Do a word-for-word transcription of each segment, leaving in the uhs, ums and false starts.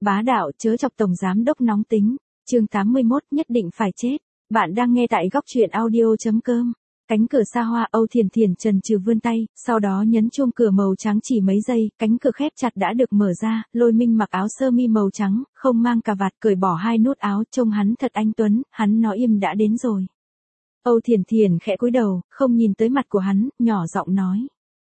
Bá đạo chớ chọc tổng giám đốc nóng tính. Chương tám mươi mốt nhất định phải chết. Bạn đang nghe tại góc truyện audio.com. Cánh cửa xa hoa. Âu Thiền Thiền chần chừ vươn tay, sau đó nhấn chuông cửa màu trắng chỉ mấy giây, cánh cửa khép chặt đã được mở ra. Lôi Minh mặc áo sơ mi màu trắng, không mang cà vạt, cởi bỏ hai nút áo, trông hắn thật anh tuấn. Hắn nói im đã đến rồi. Âu Thiền Thiền khẽ cúi đầu, không nhìn tới mặt của hắn, nhỏ giọng nói: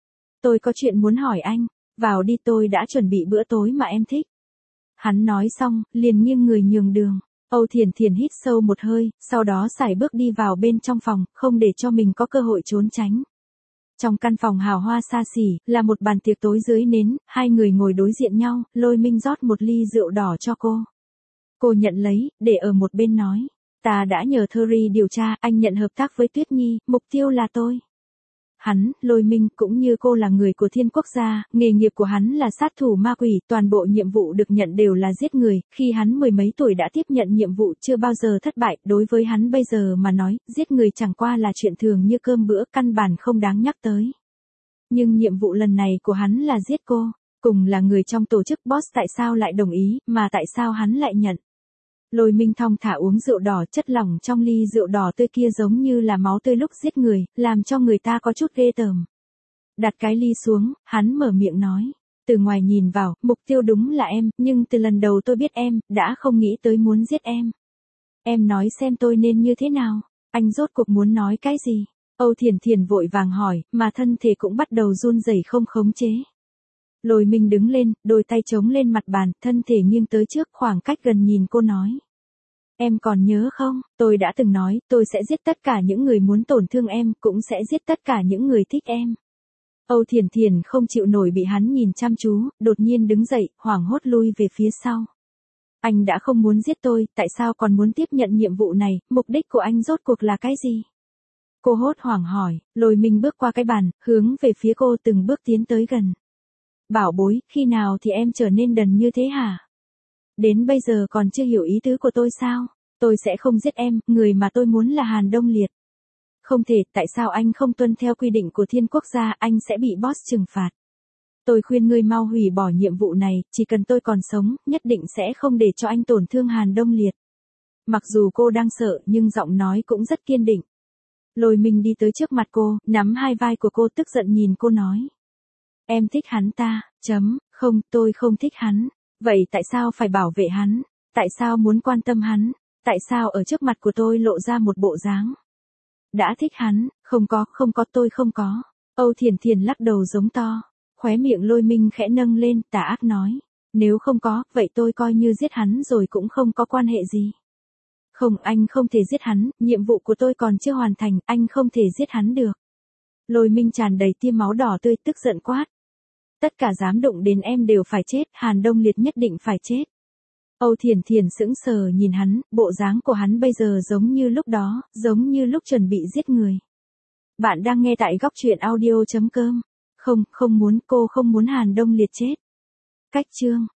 Tôi có chuyện muốn hỏi anh. Vào đi, tôi đã chuẩn bị bữa tối mà em thích. Hắn nói xong, liền nghiêng người nhường đường. Âu Thiền Thiền hít sâu một hơi, sau đó sải bước đi vào bên trong phòng, không để cho mình có cơ hội trốn tránh. Trong căn phòng hào hoa xa xỉ, là một bàn tiệc tối dưới nến, hai người ngồi đối diện nhau, Lôi Minh rót một ly rượu đỏ cho cô. Cô nhận lấy, để ở một bên nói: Ta đã nhờ Thury điều tra, anh nhận hợp tác với Tuyết Nhi, mục tiêu là tôi. Hắn, Lôi Minh, cũng như cô là người của Thiên Quốc gia, nghề nghiệp của hắn là sát thủ ma quỷ, toàn bộ nhiệm vụ được nhận đều là giết người, khi hắn mười mấy tuổi đã tiếp nhận nhiệm vụ chưa bao giờ thất bại, đối với hắn bây giờ mà nói, giết người chẳng qua là chuyện thường như cơm bữa, căn bản không đáng nhắc tới. Nhưng nhiệm vụ lần này của hắn là giết cô, cùng là người trong tổ chức boss, tại sao lại đồng ý, mà tại sao hắn lại nhận? Lôi Minh thong thả uống rượu đỏ, chất lỏng trong ly rượu đỏ tươi kia giống như là máu tươi lúc giết người, làm cho người ta có chút ghê tởm. Đặt cái ly xuống, hắn mở miệng nói: Từ ngoài nhìn vào, mục tiêu đúng là em, nhưng từ lần đầu tôi biết em, đã không nghĩ tới muốn giết em. Em nói xem tôi nên như thế nào? Anh rốt cuộc muốn nói cái gì? Âu Thiền Thiền vội vàng hỏi, mà thân thể cũng bắt đầu run rẩy không khống chế. Lôi Minh đứng lên, đôi tay chống lên mặt bàn, thân thể nghiêng tới trước, khoảng cách gần nhìn cô nói: Em còn nhớ không, tôi đã từng nói, tôi sẽ giết tất cả những người muốn tổn thương em, cũng sẽ giết tất cả những người thích em. Âu Thiền Thiền không chịu nổi bị hắn nhìn chăm chú, đột nhiên đứng dậy, hoảng hốt lui về phía sau. Anh đã không muốn giết tôi, tại sao còn muốn tiếp nhận nhiệm vụ này, mục đích của anh rốt cuộc là cái gì? Cô hốt hoảng hỏi. Lôi Minh bước qua cái bàn, hướng về phía cô, từng bước tiến tới gần. Bảo bối, khi nào thì em trở nên đần như thế hả? Đến bây giờ còn chưa hiểu ý tứ của tôi sao? Tôi sẽ không giết em, người mà tôi muốn là Hàn Đông Liệt. Không thể, tại sao anh không tuân theo quy định của Thiên Quốc gia, anh sẽ bị boss trừng phạt. Tôi khuyên ngươi mau hủy bỏ nhiệm vụ này, chỉ cần tôi còn sống, nhất định sẽ không để cho anh tổn thương Hàn Đông Liệt. Mặc dù cô đang sợ, nhưng giọng nói cũng rất kiên định. Lôi Minh đi tới trước mặt cô, nắm hai vai của cô, tức giận nhìn cô nói: Em thích hắn ta, chấm, không, tôi không thích hắn. Vậy tại sao phải bảo vệ hắn? Tại sao muốn quan tâm hắn? Tại sao ở trước mặt của tôi lộ ra một bộ dáng đã thích hắn? Không có, không có, tôi không có. Âu Thiền Thiền lắc đầu giống to. Khóe miệng Lôi Minh khẽ nâng lên, tà ác nói: Nếu không có, vậy tôi coi như giết hắn rồi cũng không có quan hệ gì. Không, anh không thể giết hắn, nhiệm vụ của tôi còn chưa hoàn thành, anh không thể giết hắn được. Lôi Minh tràn đầy tia máu đỏ tươi, tức giận quát: Tất cả dám đụng đến em đều phải chết, Hàn Đông Liệt nhất định phải chết. Âu Thiền Thiền sững sờ nhìn hắn, bộ dáng của hắn bây giờ giống như lúc đó, giống như lúc chuẩn bị giết người. Bạn đang nghe tại góc truyện audio.com. Không, không muốn, cô không muốn Hàn Đông Liệt chết. Cách chương